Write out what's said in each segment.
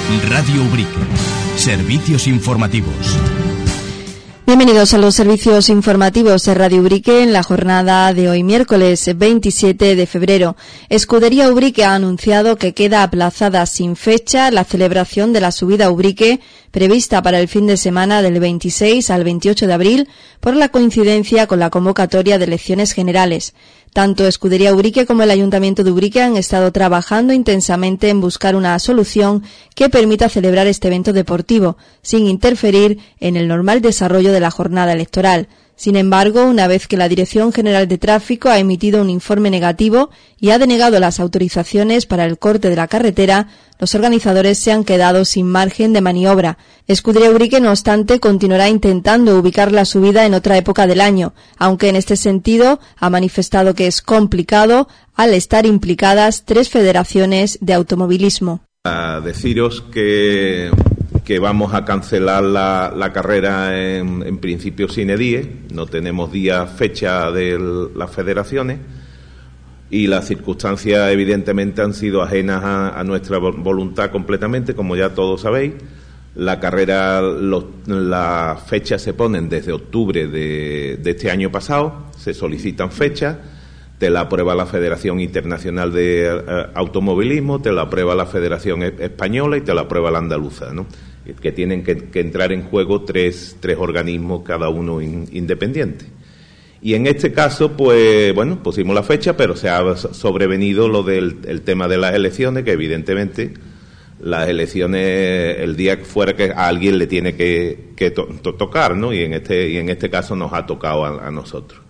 Radio Ubrique. Servicios informativos. Bienvenidos a los servicios informativos de Radio Ubrique en la jornada de hoy, miércoles 27 de febrero. Escudería Ubrique ha anunciado que queda aplazada sin fecha la celebración de la subida a Ubrique prevista para el fin de semana del 26 al 28 de abril por la coincidencia con la convocatoria de elecciones generales. Tanto Escudería Ubrique como el Ayuntamiento de Ubrique han estado trabajando intensamente en buscar una solución que permita celebrar este evento deportivo, sin interferir en el normal desarrollo de la jornada electoral. Sin embargo, una vez que la Dirección General de Tráfico ha emitido un informe negativo y ha denegado las autorizaciones para el corte de la carretera, los organizadores se han quedado sin margen de maniobra. Escudería Ubrique, no obstante, continuará intentando ubicar la subida en otra época del año, aunque en este sentido ha manifestado que es complicado al estar implicadas 3 federaciones de automovilismo. A deciros que vamos a cancelar la carrera en principio sine die, no tenemos día, fecha de las federaciones y las circunstancias evidentemente han sido ajenas a nuestra voluntad completamente, como ya todos sabéis. La carrera, las fechas se ponen desde octubre de este año pasado, se solicitan fechas, te la aprueba la Federación Internacional de Automovilismo, te la aprueba la Federación Española y te la aprueba la Andaluza, ¿no? Que tienen que entrar en juego tres organismos, cada uno independiente. Y en este caso, pues bueno, pusimos la fecha, pero se ha sobrevenido lo del tema de las elecciones, que evidentemente las elecciones, el día que fuera, que a alguien le tiene que tocar, ¿no? Y en este caso nos ha tocado a nosotros.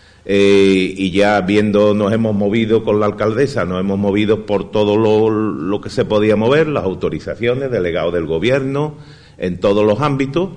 Y ya nos hemos movido con la alcaldesa, nos hemos movido por todo lo que se podía mover, las autorizaciones, delegados del gobierno, en todos los ámbitos,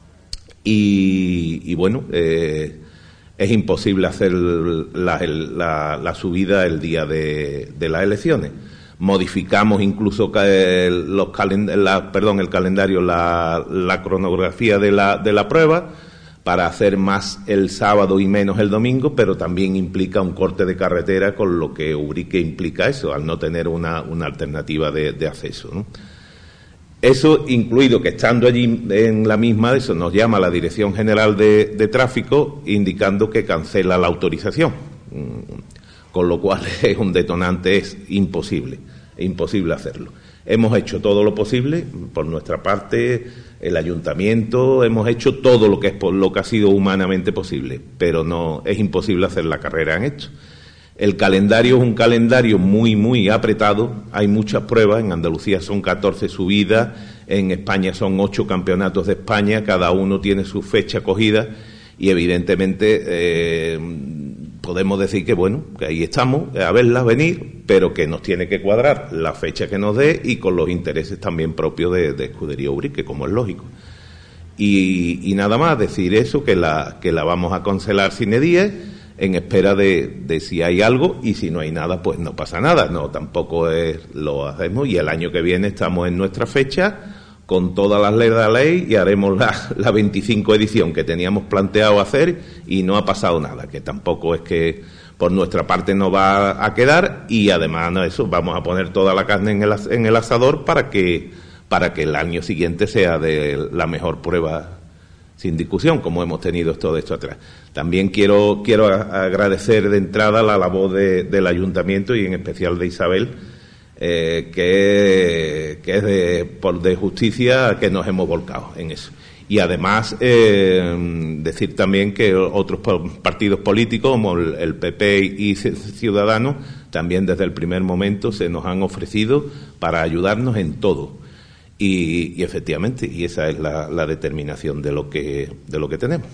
y bueno, es imposible hacer la subida el día de las elecciones. Modificamos incluso el calendario, la cronografía de la prueba, para hacer más el sábado y menos el domingo, pero también implica un corte de carretera, con lo que Ubrique implica eso, al no tener una alternativa de acceso, ¿no? Eso incluido que estando allí en la misma, eso nos llama la Dirección General de Tráfico indicando que cancela la autorización, con lo cual es un detonante, es imposible hacerlo. Hemos hecho todo lo posible por nuestra parte, el ayuntamiento, hemos hecho todo lo que ha sido humanamente posible, pero no es imposible hacer la carrera en esto. El calendario es un calendario muy, muy apretado, hay muchas pruebas, en Andalucía son 14 subidas, en España son 8 campeonatos de España, cada uno tiene su fecha cogida y evidentemente podemos decir que bueno, que ahí estamos, a verlas venir, pero que nos tiene que cuadrar la fecha que nos dé y con los intereses también propios de Escudería Ubrique, como es lógico. Y nada más, decir eso, que la vamos a cancelar sine die, en espera de si hay algo, y si no hay nada, pues no pasa nada, no, tampoco lo hacemos, y el año que viene estamos en nuestra fecha, con todas las leyes de la ley, y haremos la 25 edición que teníamos planteado hacer, y no ha pasado nada, que tampoco es que por nuestra parte no va a quedar, y además no, eso, vamos a poner toda la carne en el asador para que el año siguiente sea de la mejor prueba, sin discusión, como hemos tenido todo esto atrás. También quiero agradecer de entrada la labor del ayuntamiento y en especial de Isabel, que es de justicia, que nos hemos volcado en eso. Y además decir también que otros partidos políticos como el PP y Ciudadanos también desde el primer momento se nos han ofrecido para ayudarnos en todo. Y efectivamente, y esa es la determinación de lo que tenemos.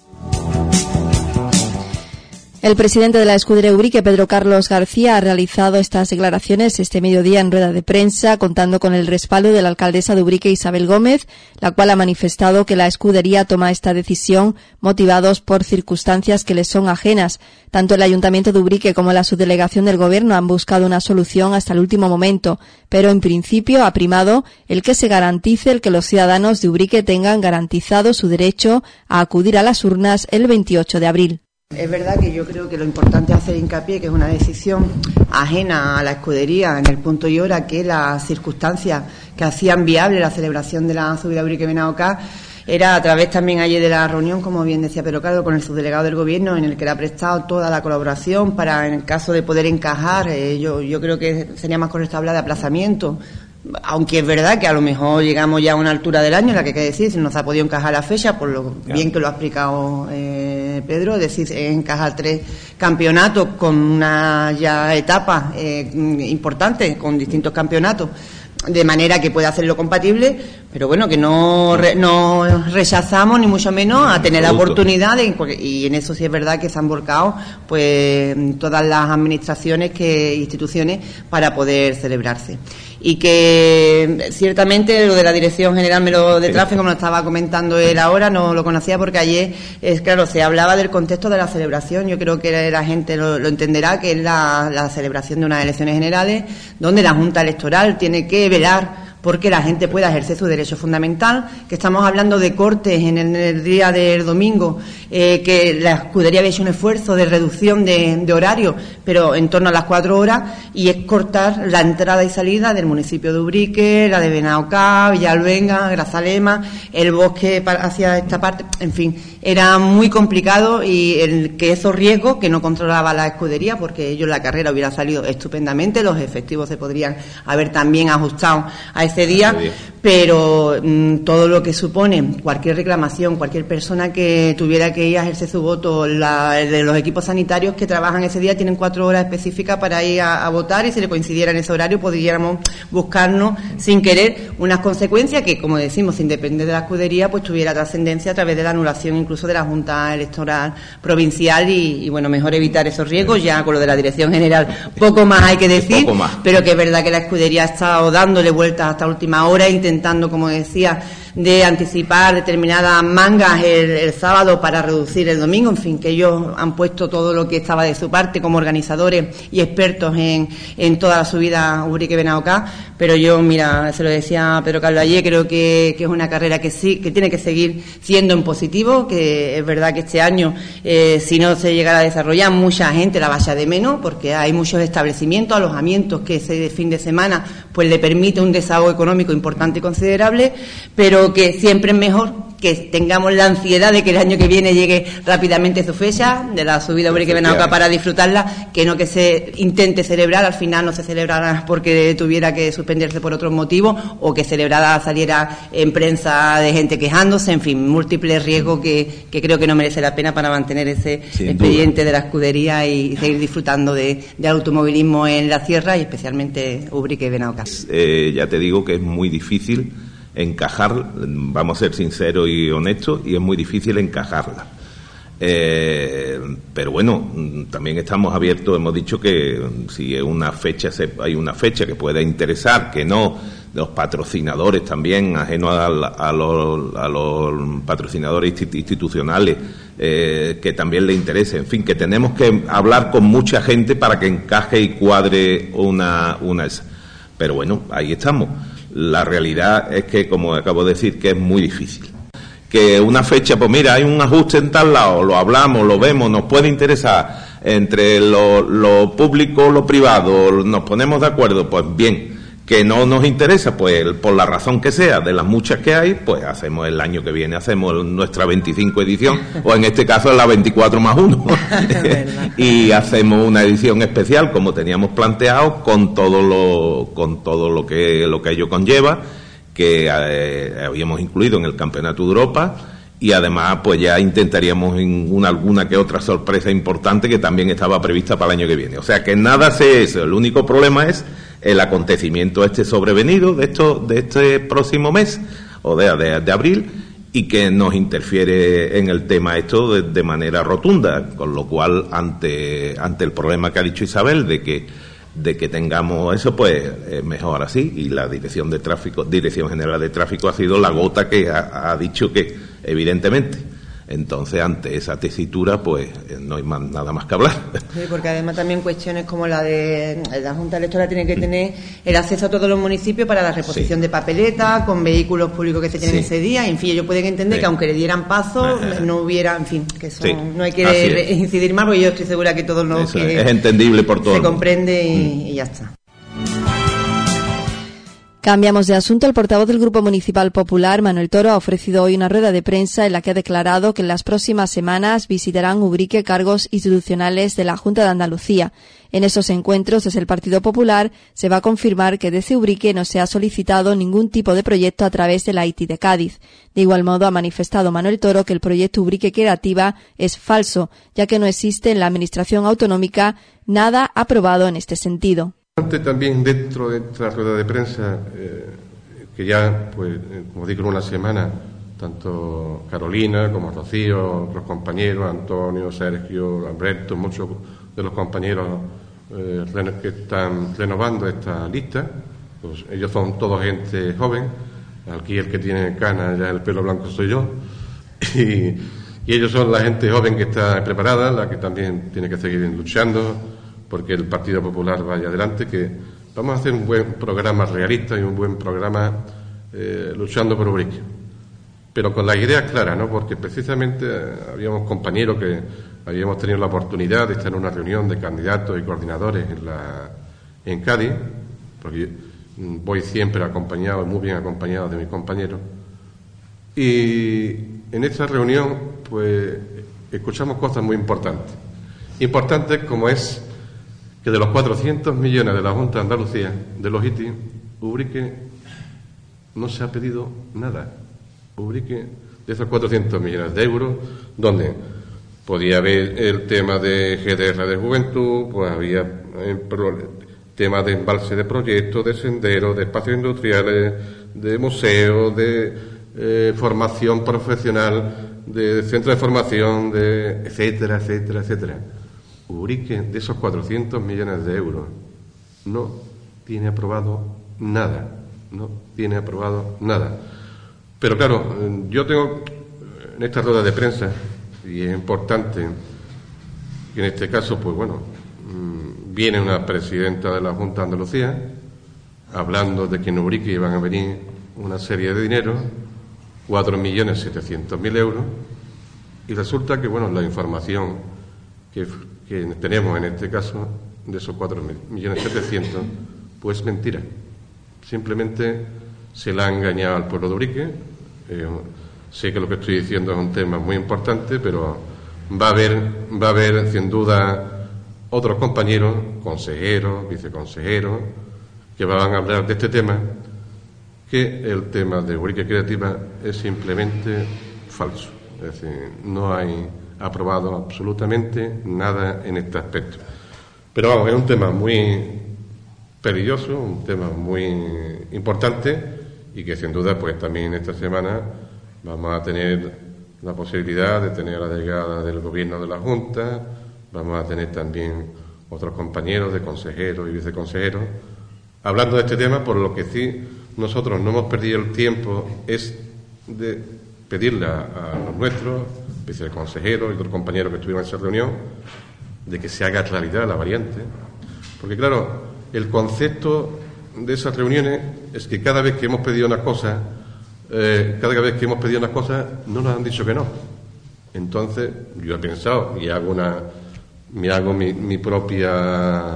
El presidente de la Escudería Ubrique, Pedro Carlos García, ha realizado estas declaraciones este mediodía en rueda de prensa, contando con el respaldo de la alcaldesa de Ubrique, Isabel Gómez, la cual ha manifestado que la escudería toma esta decisión motivados por circunstancias que les son ajenas. Tanto el Ayuntamiento de Ubrique como la subdelegación del Gobierno han buscado una solución hasta el último momento, pero en principio ha primado el que se garantice el que los ciudadanos de Ubrique tengan garantizado su derecho a acudir a las urnas el 28 de abril. Es verdad que yo creo que lo importante es hacer hincapié que es una decisión ajena a la escudería en el punto y hora, que las circunstancias que hacían viable la celebración de la subida Ubrique Benaocá era a través también ayer de la reunión, como bien decía Pedro Carlos, con el subdelegado del Gobierno, en el que le ha prestado toda la colaboración para, en el caso de poder encajar, yo creo que sería más correcto hablar de aplazamiento. Aunque es verdad que a lo mejor llegamos ya a una altura del año en la que hay que decir si no se ha podido encajar la fecha, por lo bien que lo ha explicado Pedro, es decir, encajar 3 campeonatos con una ya etapa importante, con distintos campeonatos, de manera que pueda hacerlo compatible, pero bueno, que no rechazamos ni mucho menos a tener la oportunidad y en eso sí es verdad que se han volcado pues todas las administraciones, instituciones para poder celebrarse. Y que ciertamente lo de la Dirección General de Tráfico, me lo estaba comentando él ahora, no lo conocía porque ayer, claro, se hablaba del contexto de la celebración. Yo creo que la gente lo entenderá, que es la celebración de unas elecciones generales donde la Junta Electoral tiene que velar porque la gente pueda ejercer su derecho fundamental, que estamos hablando de cortes en el día del domingo, que la escudería había hecho un esfuerzo de reducción de horario, pero en torno a las 4 horas, y es cortar la entrada y salida del municipio de Ubrique, la de Benaocá, Villalbenga, Grazalema, el bosque hacia esta parte, en fin, era muy complicado, y que esos riesgos que no controlaba la escudería, porque ellos la carrera hubiera salido estupendamente, los efectivos se podrían haber también ajustado a ese día, pero todo lo que supone cualquier reclamación, cualquier persona que tuviera que ir a ejercer su voto, de los equipos sanitarios que trabajan ese día tienen 4 horas específicas para ir a votar, y si le coincidiera en ese horario podríamos buscarnos sin querer unas consecuencias que, como decimos, sin depender de la escudería, pues tuviera trascendencia a través de la anulación incluso de la Junta Electoral Provincial, y bueno, mejor evitar esos riesgos. Ya con lo de la Dirección General poco más hay que decir, pero que es verdad que la escudería ha estado dándole vueltas hasta última hora, intentando, como decía, de anticipar determinadas mangas el sábado para reducir el domingo. En fin, que ellos han puesto todo lo que estaba de su parte como organizadores y expertos en toda la subida Ubrique Benaocá, pero yo, mira, se lo decía a Pedro Carlos ayer, creo que es una carrera que sí, que tiene que seguir siendo en positivo, que es verdad que este año, si no se llegara a desarrollar, mucha gente la vaya de menos, porque hay muchos establecimientos, alojamientos que ese fin de semana pues le permite un desahogo económico importante y considerable, pero que siempre es mejor que tengamos la ansiedad de que el año que viene llegue rápidamente su fecha de la subida Ubrique Benaocá para disfrutarla, que no que se intente celebrar, al final no se celebrara porque tuviera que suspenderse por otros motivos, o que celebrada saliera en prensa de gente quejándose, en fin, múltiples riesgos que creo que no merece la pena para mantener ese expediente de la escudería y seguir disfrutando de automovilismo en la sierra, y especialmente Ubrique Benaocá. Ya te digo que es muy difícil encajar, vamos a ser sinceros y honestos, y es muy difícil encajarla. Pero bueno, también estamos abiertos, hemos dicho que si es una fecha, hay una fecha que pueda interesar, que no, los patrocinadores también, ajenos a los patrocinadores institucionales, que también le interese, en fin, que tenemos que hablar con mucha gente para que encaje y cuadre una esa. Pero bueno, ahí estamos. La realidad es que, como acabo de decir, que es muy difícil. Que una fecha, pues mira, hay un ajuste en tal lado, lo hablamos, lo vemos, nos puede interesar, entre lo público, lo privado, nos ponemos de acuerdo, pues bien. Que no nos interesa, pues por la razón que sea, de las muchas que hay, pues hacemos el año que viene, hacemos nuestra 25 edición, o en este caso la 24 más 1, y hacemos una edición especial, como teníamos planteado, con todo lo que ello conlleva, que habíamos incluido en el Campeonato de Europa, y además pues ya intentaríamos alguna que otra sorpresa importante que también estaba prevista para el año que viene. O sea que nada sé eso, el único problema es el acontecimiento sobrevenido de este próximo mes, o de abril, y que nos interfiere en el tema esto de manera rotunda, con lo cual ante el problema que ha dicho Isabel de que tengamos eso, pues mejor así, y la Dirección General de Tráfico ha sido la gota que ha dicho que evidentemente Entonces, ante esa tesitura, pues no hay nada más que hablar. Sí, porque además también cuestiones como la de la Junta Electoral tiene que tener el acceso a todos los municipios para la reposición de papeletas, con vehículos públicos que se tienen ese día. En fin, ellos pueden entender que aunque le dieran paso, no hubiera, en fin, que eso no hay que incidir más, porque yo estoy segura que todos los que es entendible por todos. Se comprende y ya está. Cambiamos de asunto. El portavoz del Grupo Municipal Popular, Manuel Toro, ha ofrecido hoy una rueda de prensa en la que ha declarado que en las próximas semanas visitarán Ubrique cargos institucionales de la Junta de Andalucía. En esos encuentros, desde el Partido Popular, se va a confirmar que desde Ubrique no se ha solicitado ningún tipo de proyecto a través de la ITI de Cádiz. De igual modo, ha manifestado Manuel Toro que el proyecto Ubrique Creativa es falso, ya que no existe en la Administración autonómica nada aprobado en este sentido. También dentro de esta rueda de prensa, que ya, pues, como digo, en una semana, tanto Carolina como Rocío, los compañeros, Antonio, Sergio, Alberto, muchos de los compañeros que están renovando esta lista, pues ellos son todos gente joven. Aquí el que tiene canas, ya el pelo blanco soy yo, y ellos son la gente joven que está preparada, la que también tiene que seguir luchando porque el Partido Popular vaya adelante, que vamos a hacer un buen programa realista y un buen programa luchando por Ubrique. Pero con las ideas claras, ¿no? Porque precisamente habíamos compañeros que habíamos tenido la oportunidad de estar en una reunión de candidatos y coordinadores en Cádiz, porque voy siempre acompañado, muy bien acompañado de mis compañeros. Y en esta reunión, pues, escuchamos cosas muy importantes. Importantes como es que de los 400 millones de la Junta de Andalucía, de los ITI, Ubrique no se ha pedido nada. Ubrique, de esos 400 millones de euros, donde podía haber el tema de GDR de juventud, pues había temas de embalse de proyectos, de senderos, de espacios industriales, de museos, de formación profesional, de centro de formación, de etcétera, etcétera, etcétera. Ubrique, de esos 400 millones de euros, no tiene aprobado nada. Pero claro, yo tengo en esta rueda de prensa, y es importante que en este caso, pues bueno, viene una presidenta de la Junta de Andalucía hablando de que en Ubrique iban a venir una serie de dinero, 4.700.000 euros, y resulta que, bueno, la información que tenemos en este caso, de esos 4.700.000, pues mentira. Simplemente se le ha engañado al pueblo de Ubrique. Sé que lo que estoy diciendo es un tema muy importante, pero va a haber sin duda otros compañeros, consejeros, viceconsejeros, que van a hablar de este tema, que el tema de Ubrique Creativa es simplemente falso. Es decir, no hay aprobado absolutamente nada en este aspecto. Pero vamos, es un tema muy peligroso, un tema muy importante, y que sin duda, pues también esta semana vamos a tener la posibilidad de tener a la delegada del Gobierno de la Junta, vamos a tener también otros compañeros de consejeros y viceconsejeros hablando de este tema, por lo que sí nosotros no hemos perdido el tiempo es de pedirle a los nuestros viceconsejeros y otros compañeros que estuvieron en esa reunión de que se haga realidad la variante, porque claro, el concepto de esas reuniones es que cada vez que hemos pedido una cosa, no nos han dicho que no. Entonces yo he pensado y me hago mi propia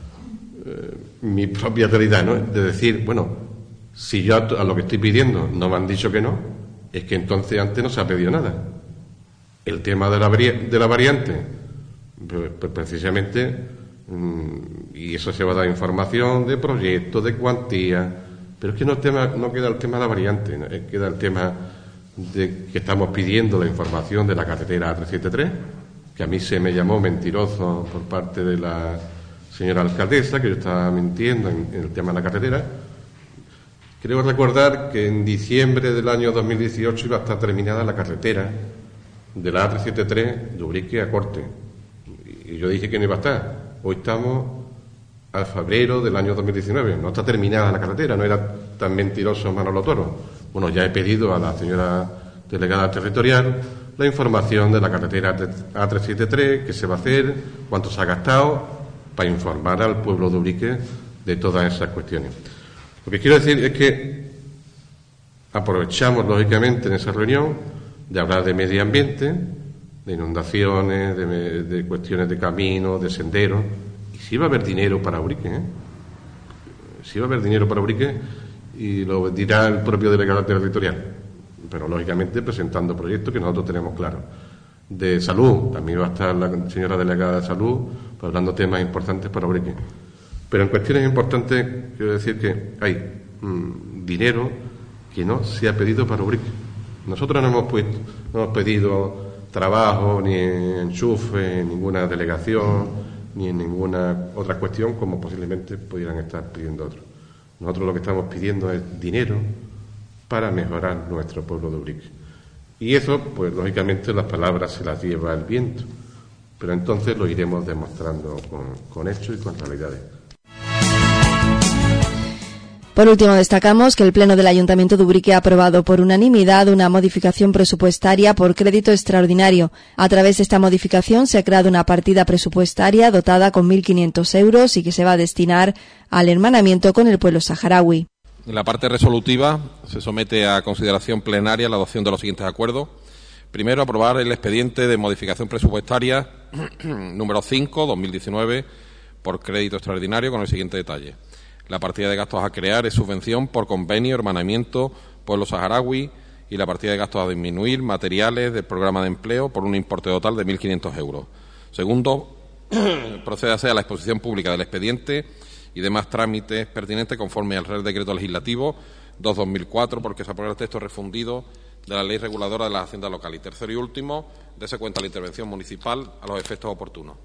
realidad, ¿no? De decir, bueno, si yo a lo que estoy pidiendo no me han dicho que no, es que entonces antes no se ha pedido nada. El tema de la variante, pues precisamente, y eso se va a dar información de proyectos, de cuantía, pero es que no queda el tema de la variante, ¿no? Queda el tema de que estamos pidiendo la información de la carretera A373, que a mí se me llamó mentiroso por parte de la señora alcaldesa, que yo estaba mintiendo en el tema de la carretera. Creo recordar que en diciembre del año 2018 iba a estar terminada la carretera de la A373 de Ubrique a Corte. Y yo dije que no iba a estar. Hoy estamos a febrero del año 2019. No está terminada la carretera, no era tan mentiroso Manolo Toro. Bueno, ya he pedido a la señora delegada territorial la información de la carretera A373, qué se va a hacer, cuánto se ha gastado, para informar al pueblo de Ubrique de todas esas cuestiones. Lo que quiero decir es que aprovechamos, lógicamente, en esa reunión de hablar de medio ambiente, de inundaciones, de cuestiones de caminos, de senderos, y sí va a haber dinero para Ubrique, sí va a haber dinero para Ubrique, y lo dirá el propio delegado territorial, pero lógicamente presentando proyectos que nosotros tenemos claros. De salud, también va a estar la señora delegada de salud hablando temas importantes para Ubrique. Pero en cuestiones importantes quiero decir que hay dinero que no se ha pedido para Ubrique. Nosotros no hemos pedido trabajo, ni enchufe, en ninguna delegación, ni en ninguna otra cuestión como posiblemente pudieran estar pidiendo otros. Nosotros lo que estamos pidiendo es dinero para mejorar nuestro pueblo de Ubrique. Y eso, pues lógicamente las palabras se las lleva el viento, pero entonces lo iremos demostrando con hechos y con realidades. Por último, destacamos que el Pleno del Ayuntamiento de Ubrique ha aprobado por unanimidad una modificación presupuestaria por crédito extraordinario. A través de esta modificación se ha creado una partida presupuestaria dotada con 1.500 euros y que se va a destinar al hermanamiento con el pueblo saharaui. En la parte resolutiva se somete a consideración plenaria la adopción de los siguientes acuerdos. Primero, aprobar el expediente de modificación presupuestaria número 5/2019 por crédito extraordinario con el siguiente detalle. La partida de gastos a crear es subvención por convenio, hermanamiento, pueblo saharaui, y la partida de gastos a disminuir, materiales del programa de empleo, por un importe total de 1.500 euros. Segundo, procédase a la exposición pública del expediente y demás trámites pertinentes conforme al Real Decreto Legislativo 2/2004, porque se aprueba el texto refundido de la Ley Reguladora de la Hacienda Local. Y tercero y último, dése cuenta la intervención municipal a los efectos oportunos.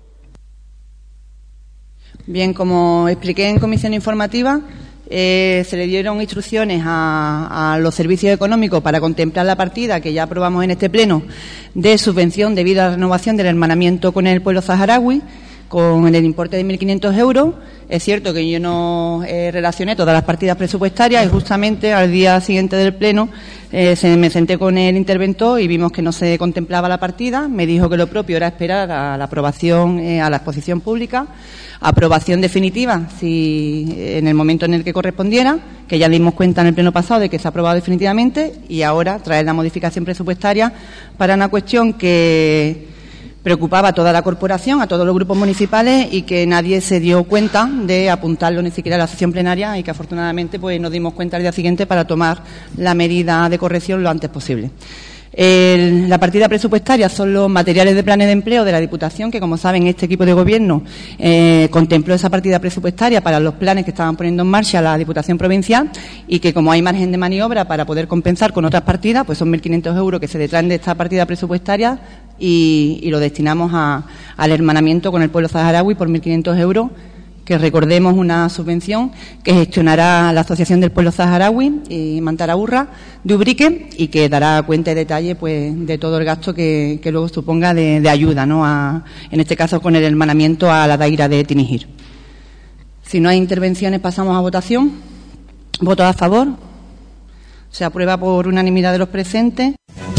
Bien, como expliqué en comisión informativa, se le dieron instrucciones a los servicios económicos para contemplar la partida que ya aprobamos en este pleno de subvención debido a la renovación del hermanamiento con el pueblo saharaui, con el importe de 1.500 euros. Es cierto que yo no relacioné todas las partidas presupuestarias y justamente al día siguiente del pleno me senté con el interventor y vimos que no se contemplaba la partida. Me dijo que lo propio era esperar a la aprobación, a la exposición pública, aprobación definitiva si en el momento en el que correspondiera, que ya dimos cuenta en el pleno pasado de que se ha aprobado definitivamente, y ahora traer la modificación presupuestaria para una cuestión que preocupaba a toda la corporación, a todos los grupos municipales, y que nadie se dio cuenta de apuntarlo ni siquiera a la sesión plenaria, y que afortunadamente pues nos dimos cuenta al día siguiente para tomar la medida de corrección lo antes posible. La partida presupuestaria son los materiales de planes de empleo de la Diputación, que como saben este equipo de gobierno contempló esa partida presupuestaria para los planes que estaban poniendo en marcha la Diputación Provincial, y que como hay margen de maniobra para poder compensar con otras partidas, pues son 1.500 euros que se detraen de esta partida presupuestaria y lo destinamos al hermanamiento con el pueblo saharaui por 1.500 euros, que recordemos una subvención que gestionará la Asociación del Pueblo Saharaui y Mantaraburra de Ubrique, y que dará cuenta y detalle pues de todo el gasto que luego suponga de ayuda, ¿no? En este caso con el hermanamiento a la daira de Tinijir. Si no hay intervenciones, pasamos a votación. ¿Votos a favor? Se aprueba por unanimidad de los presentes.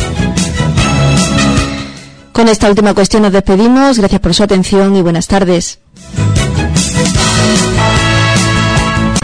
Con esta última cuestión nos despedimos. Gracias por su atención y buenas tardes.